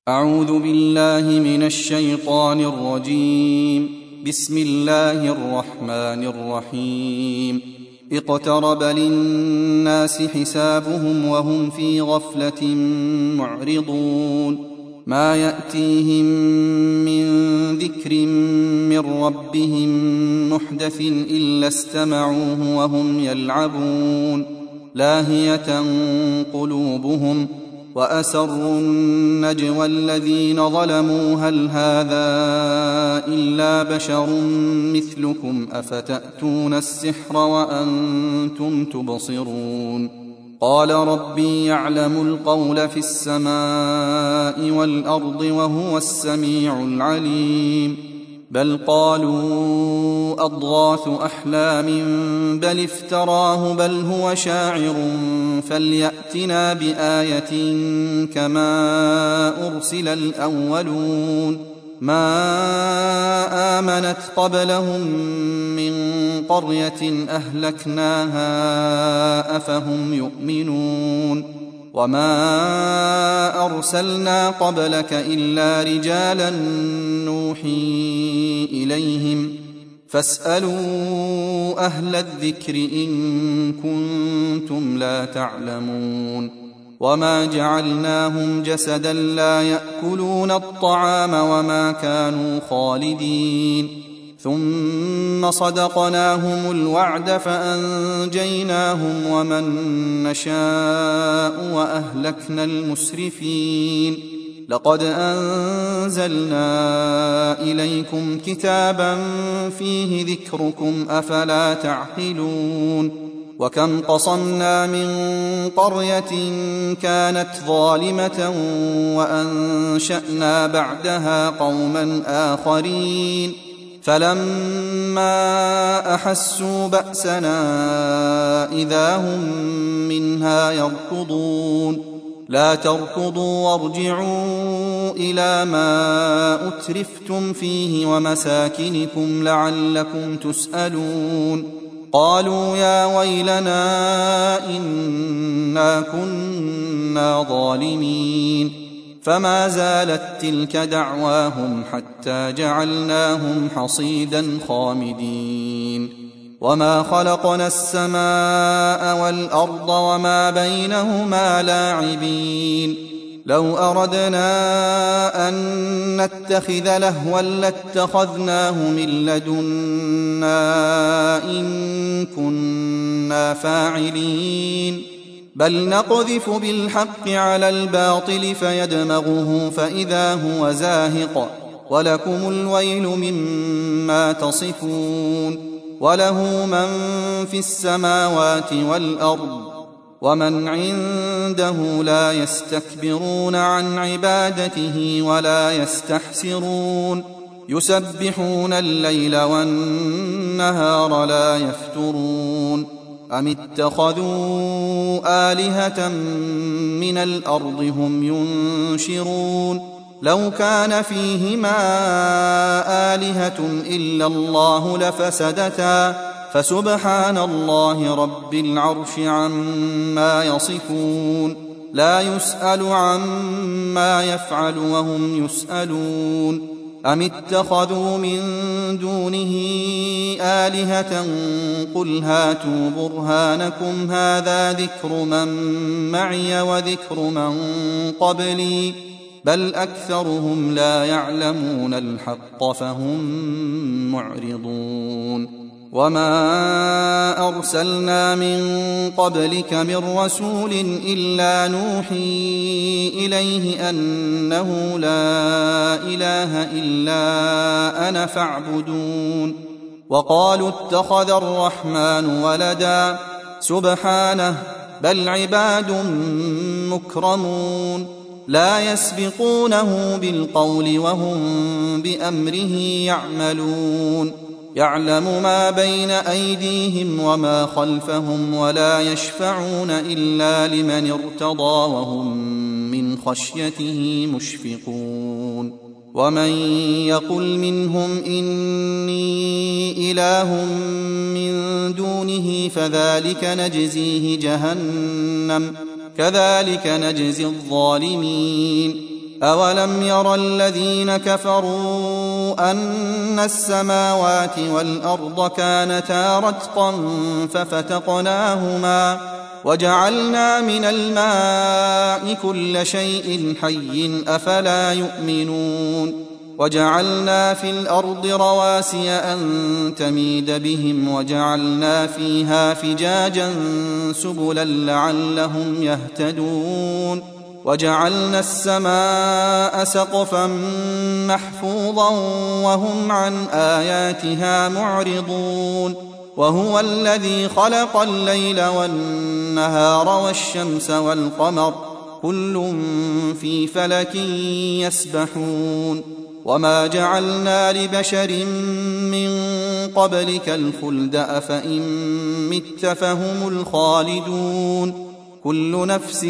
أعوذ بالله من الشيطان الرجيم. بسم الله الرحمن الرحيم. اقترب للناس حسابهم وهم في غفلة معرضون. ما يأتيهم من ذكر من ربهم محدث إلا استمعوه وهم يلعبون. لاهية قلوبهم وأسروا النجوى الذين ظلموا هل هذا إلا بشر مثلكم أفتأتون السحر وأنتم تبصرون. قال ربي يعلم القول في السماء والأرض وهو السميع العليم. بل قالوا أضغاث أحلام بل افتراه بل هو شاعر فليأتنا بآية كما أرسل الأولون. ما آمنت قبلهم من قرية أهلكناها أفهم يؤمنون. وما أرسلنا قبلك إلا رجالا نوحي إليهم فاسألوا أهل الذكر إن كنتم لا تعلمون. وما جعلناهم جسدا لا يأكلون الطعام وما كانوا خالدين. ثم صدقناهم الوعد فأنجيناهم ومن نشاء وأهلكنا المسرفين. لقد أنزلنا إليكم كتابا فيه ذكركم أفلا تعقلون. وكم قصمنا من قرية كانت ظالمة وأنشأنا بعدها قوما آخرين فلما أحسوا بأسنا إذا هم منها يركضون. لا تركضوا وارجعوا إلى ما أترفتم فيه ومساكنكم لعلكم تسألون. قالوا يا ويلنا إنا كنا ظالمين. فما زالت تلك دعواهم حتى جعلناهم حصيدا خامدين. وما خلقنا السماء والأرض وما بينهما لاعبين. لو أردنا أن نتخذ لهوا لاتخذناه من لدنا إن كنا فاعلين. بل نقذف بالحق على الباطل فيدمغه فإذا هو زاهق ولكم الويل مما تصفون. وله من في السماوات والأرض ومن عنده لا يستكبرون عن عبادته ولا يستحسرون. يسبحون الليل والنهار لا يفترون. أم اتخذوا آلهة من الأرض هم ينشرون. لو كان فيهما آلهة إلا الله لفسدتا فسبحان الله رب العرش عما يصفون. لا يسأل عما يفعل وهم يسألون. أم اتخذوا من دونه آلهة قل هاتوا برهانكم هذا ذكر من معي وذكر من قبلي بل أكثرهم لا يعلمون الحق فهم معرضون. وما أرسلنا من قبلك من رسول إلا نوحي إليه أنه لا إله إلا أنا فاعبدون. وقالوا اتخذ الرحمن ولدا سبحانه بل عباد مكرمون لا يسبقونه بالقول وهم بأمره يعملون. يعلم ما بين أيديهم وما خلفهم ولا يشفعون إلا لمن ارتضى وهم من خشيته مشفقون. ومن يقل منهم إني إله من دونه فذلك نجزيه جهنم كذلك نجزي الظالمين. أولم ير الذين كفروا أن السماوات والأرض كانتا رتقا ففتقناهما وجعلنا من الماء كل شيء حي أفلا يؤمنون وجعلنا في الأرض رواسي أن تميد بهم وجعلنا فيها فجاجا سبلا لعلهم يهتدون وجعلنا السماء سقفا محفوظا وهم عن آياتها معرضون وهو الذي خلق الليل والنهار والشمس والقمر كل في فلك يسبحون وما جعلنا لبشر من قبلك الخلد أفإن مت فهم الخالدون كل نفس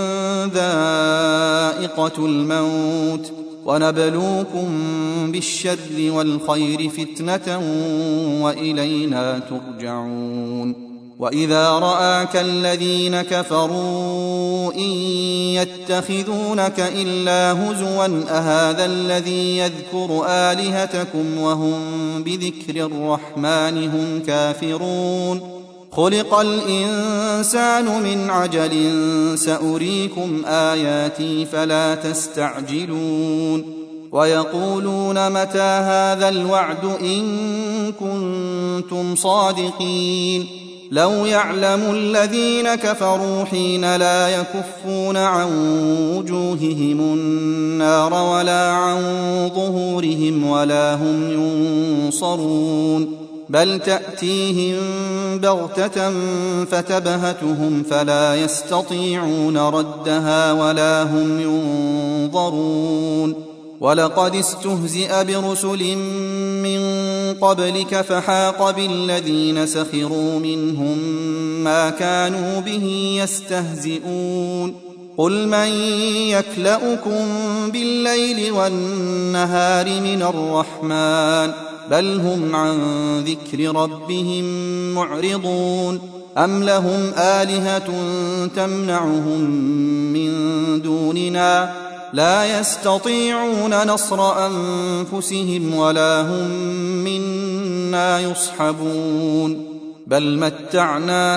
ذائقة الموت ونبلوكم بالشر والخير فتنة وإلينا ترجعون وإذا رآك الذين كفروا إن يتخذونك إلا هزوا أهذا الذي يذكر آلهتكم وهم بذكر الرحمن هم كافرون خلق الإنسان من عجل سأريكم آياتي فلا تستعجلون ويقولون متى هذا الوعد إن كنتم صادقين لو يعلم الذين كفروا حين لا يكفون عن وجوههم النار ولا عن ظهورهم ولا هم ينصرون بل تأتيهم بغتة فتبهتهم فلا يستطيعون ردها ولا هم ينظرون ولقد استهزئ برسل من قبلك فحاق بالذين سخروا منهم ما كانوا به يستهزئون قل من يكلؤكم بالليل والنهار من الرحمن بل هم عن ذكر ربهم معرضون أم لهم آلهة تمنعهم من دوننا لا يستطيعون نصر أنفسهم ولا هم منا يصحبون بل متعنا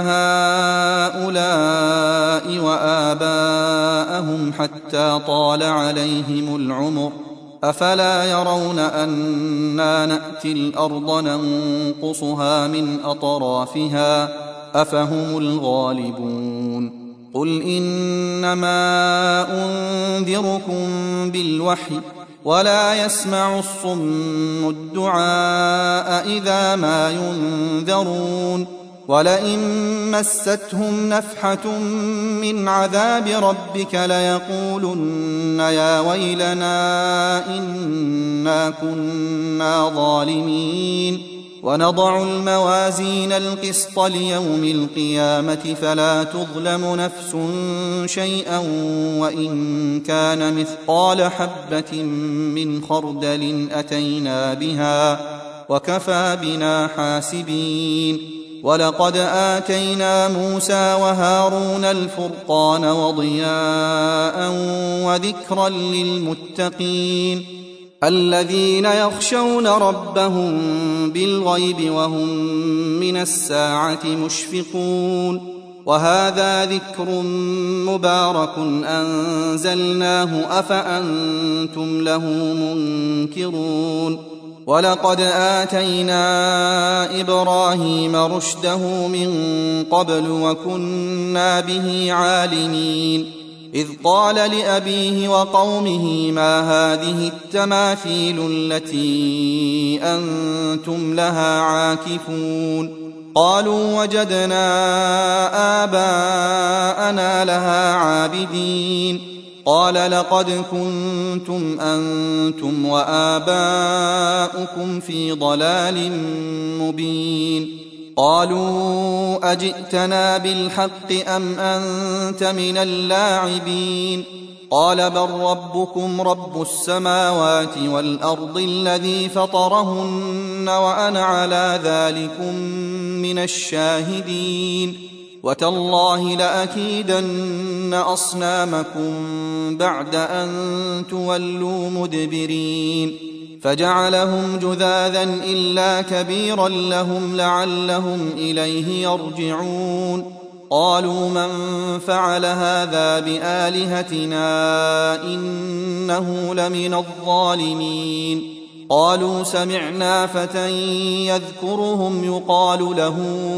هؤلاء وآباءهم حتى طال عليهم العمر أفلا يرون أنا نأتي الأرض ننقصها من أطرافها أفهم الغالبون قل إنما أنذركم بالوحي ولا يسمع الصم الدعاء إذا ما ينذرون ولئن مستهم نفحة من عذاب ربك ليقولن يا ويلنا إنا كنا ظالمين ونضع الموازين القسط ليوم القيامة فلا تظلم نفس شيئا وإن كان مثقال حبة من خردل أتينا بها وكفى بنا حاسبين ولقد آتينا موسى وهارون الفرقان وضياء وذكرا للمتقين الذين يخشون ربهم بالغيب وهم من الساعة مشفقون وهذا ذكر مبارك أنزلناه أفأنتم له منكرون ولقد آتينا إبراهيم رشده من قبل وكنا به عالمين إذ قال لأبيه وقومه ما هذه التماثيل التي أنتم لها عاكفون قالوا وجدنا آباءنا لها عابدين قال لقد كنتم أنتم وآباؤكم في ضلال مبين قالوا أجئتنا بالحق أم أنت من اللاعبين قال بل ربكم رب السماوات والأرض الذي فطرهن وأنا على ذلكم من الشاهدين وتالله لأكيدن أصنامكم بعد أن تولوا مدبرين فجعلهم جذاذا إلا كبيرا لهم لعلهم إليه يرجعون قالوا من فعل هذا بآلهتنا إنه لمن الظالمين قالوا سمعنا فتى يذكرهم يقال له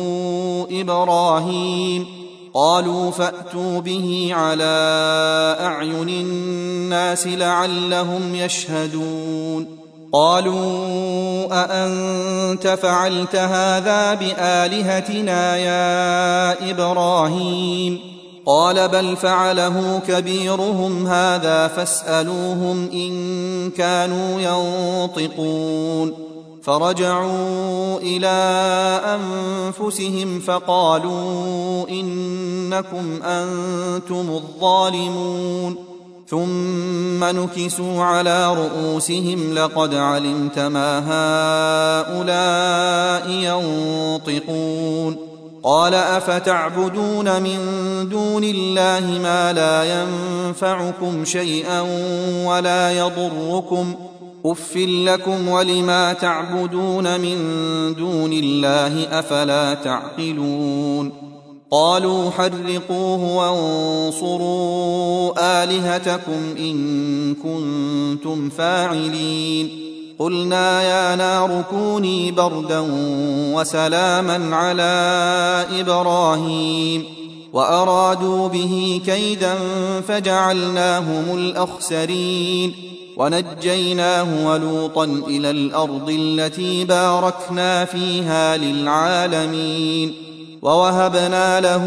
إبراهيم قالوا فأتوا به على أعين الناس لعلهم يشهدون قالوا أأنت فعلت هذا بآلهتنا يا إبراهيم قال بل فعله كبيرهم هذا فاسألوهم إن كانوا ينطقون فرجعوا إلى أنفسهم فقالوا إنكم أنتم الظالمون ثم نكسوا على رؤوسهم لقد علمت ما هؤلاء ينطقون قال أفتعبدون من دون الله ما لا ينفعكم شيئا ولا يضركم أف لكم ولما تعبدون من دون الله أفلا تعقلون قالوا حرقوه وانصروا آلهتكم إن كنتم فاعلين قلنا يا نار كوني بردا وسلاما على إبراهيم وأرادوا به كيدا فجعلناهم الأخسرين ونجيناه ولوطا إلى الأرض التي باركنا فيها للعالمين ووهبنا له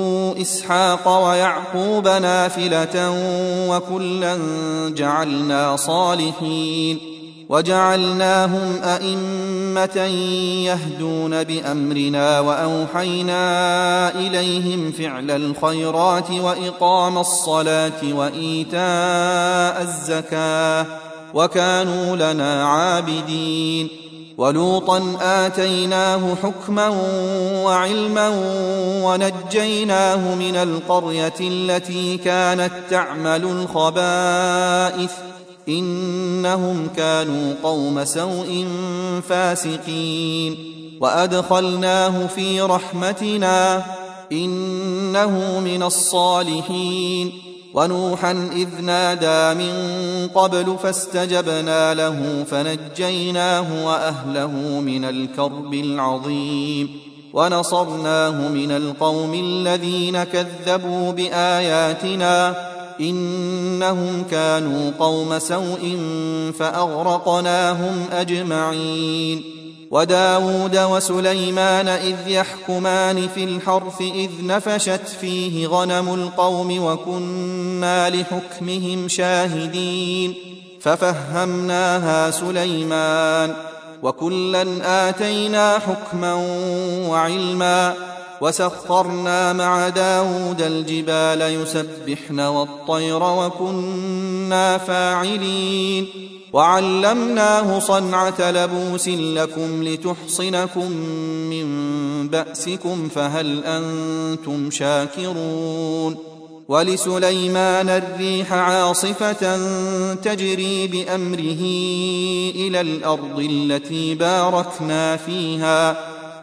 إسحاق ويعقوب نافلة وكلا جعلنا صالحين وجعلناهم أئمة يهدون بأمرنا وأوحينا إليهم فعل الخيرات وإقام الصلاة وإيتاء الزكاة وكانوا لنا عابدين ولوطا آتيناه حكما وعلما ونجيناه من القرية التي كانت تعمل الخبائث إنهم كانوا قوم سوء فاسقين وأدخلناه في رحمتنا إنه من الصالحين ونوحا إذ نادى من قبل فاستجبنا له فنجيناه وأهله من الكرب العظيم ونصرناه من القوم الذين كذبوا بآياتنا إنهم كانوا قوم سوء فأغرقناهم أجمعين وداود وسليمان إذ يحكمان في الحرث إذ نفشت فيه غنم القوم وكنا لحكمهم شاهدين ففهمناها سليمان وكلا آتينا حكما وعلما وسخرنا مع داود الجبال يسبحن والطير وكنا فاعلين وعلمناه صنعة لبوس لكم لتحصنكم من بأسكم فهل أنتم شاكرون ولسليمان الريح عاصفة تجري بأمره إلى الأرض التي باركنا فيها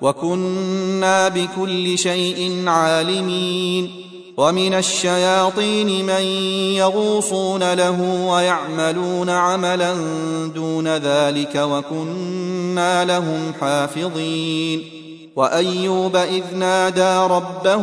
وكنا بكل شيء عالمين ومن الشياطين من يغوصون له ويعملون عملا دون ذلك وكنا لهم حافظين وأيوب إذ نادى ربه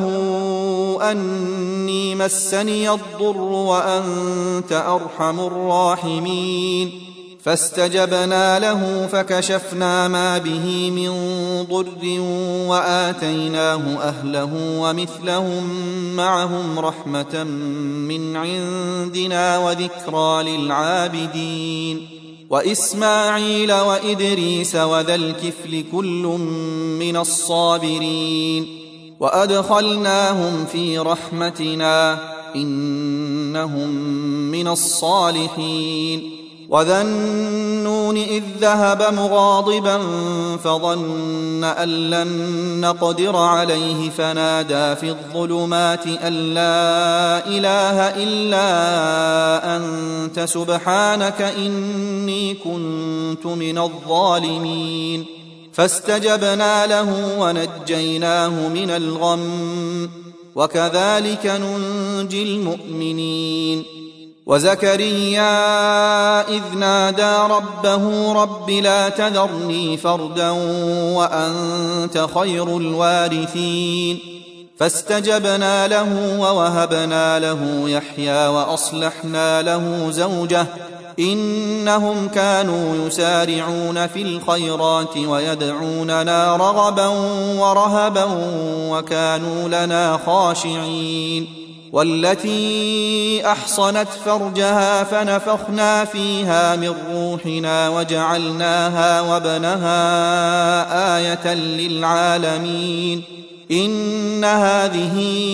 أني مسني الضر وأنت أرحم الراحمين فاستجبنا له فكشفنا ما به من ضر وآتيناه أهله ومثلهم معهم رحمة من عندنا وذكرى للعابدين وإسماعيل وإدريس وذا الكفل كل من الصابرين وأدخلناهم في رحمتنا إنهم من الصالحين وذا النون إذ ذهب مغاضبا فظن أن لن نقدر عليه فنادى في الظلمات أن لا إله إلا أنت سبحانك إني كنت من الظالمين فاستجبنا له ونجيناه من الغم وكذلك ننجي المؤمنين وزكريا إذ نادى ربه رب لا تذرني فردا وأنت خير الوارثين فاستجبنا له ووهبنا له يحيى وأصلحنا له زوجه إنهم كانوا يسارعون في الخيرات ويدعوننا رغبا ورهبا وكانوا لنا خاشعين والتي أحصنت فرجها فنفخنا فيها من روحنا وجعلناها وابنها آية للعالمين إن هذه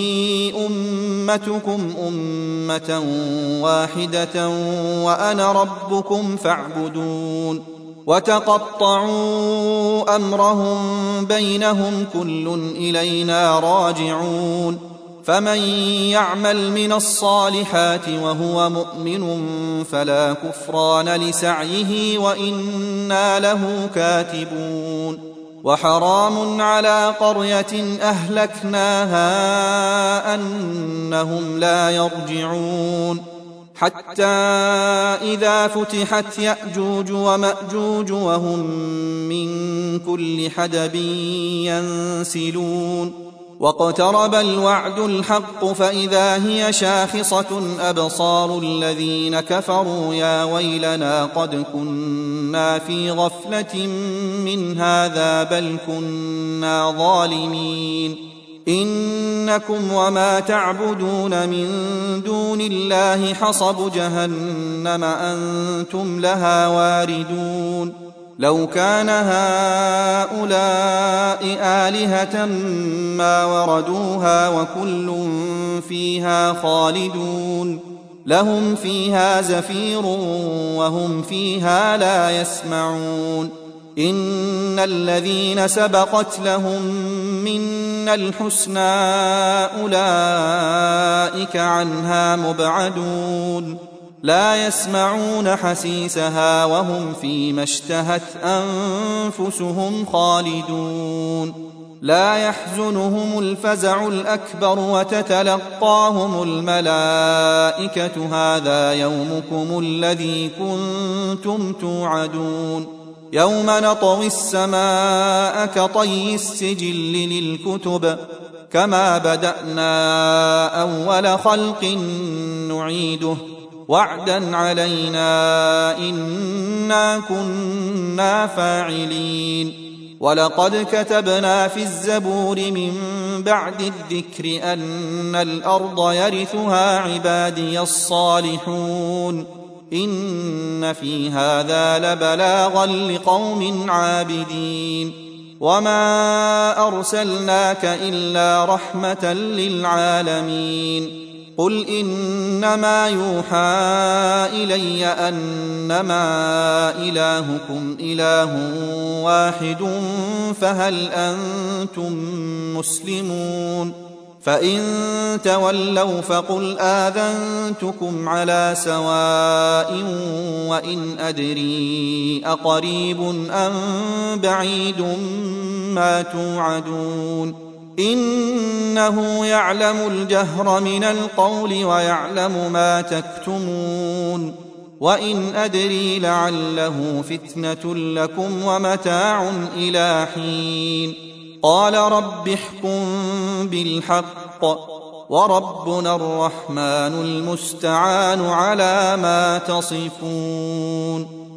أمتكم أمة واحدة وأنا ربكم فاعبدون وتقطعوا أمرهم بينهم كل إلينا راجعون فمن يعمل من الصالحات وهو مؤمن فلا كفران لسعيه وإنا له كاتبون وحرام على قرية أهلكناها أنهم لا يرجعون حتى إذا فتحت يأجوج ومأجوج وهم من كل حدب ينسلون واقترب الوعد الحق فإذا هي شاخصة أبصار الذين كفروا يا ويلنا قد كنا في غفلة من هذا بل كنا ظالمين إنكم وما تعبدون من دون الله حصب جهنم أنتم لها واردون لو كان هؤلاء آلهة ما وردوها وكل فيها خالدون لهم فيها زفير وهم فيها لا يسمعون إن الذين سبقت لهم منا الحسنى أولئك عنها مبعدون لا يسمعون حسيسها وهم فيما اشتهت أنفسهم خالدون لا يحزنهم الفزع الأكبر وتتلقاهم الملائكة هذا يومكم الذي كنتم توعدون يوم نطوي السماء كطي السجل للكتب كما بدأنا أول خلق نعيده وعدا علينا إنا كنا فاعلين ولقد كتبنا في الزبور من بعد الذكر أن الأرض يرثها عبادي الصالحون إن في هذا لبلاغا لقوم عابدين وما أرسلناك إلا رحمة للعالمين قل إنما يوحى إلي أنما إلهكم إله واحد فهل أنتم مسلمون فإن تولوا فقل آذنتكم على سواء وإن أدري أقريب أم بعيد ما توعدون إنه يعلم الجهر من القول ويعلم ما تكتمون وإن أدري لعله فتنة لكم ومتاع إلى حين قال رب احكم بالحق وربنا الرحمن المستعان على ما تصفون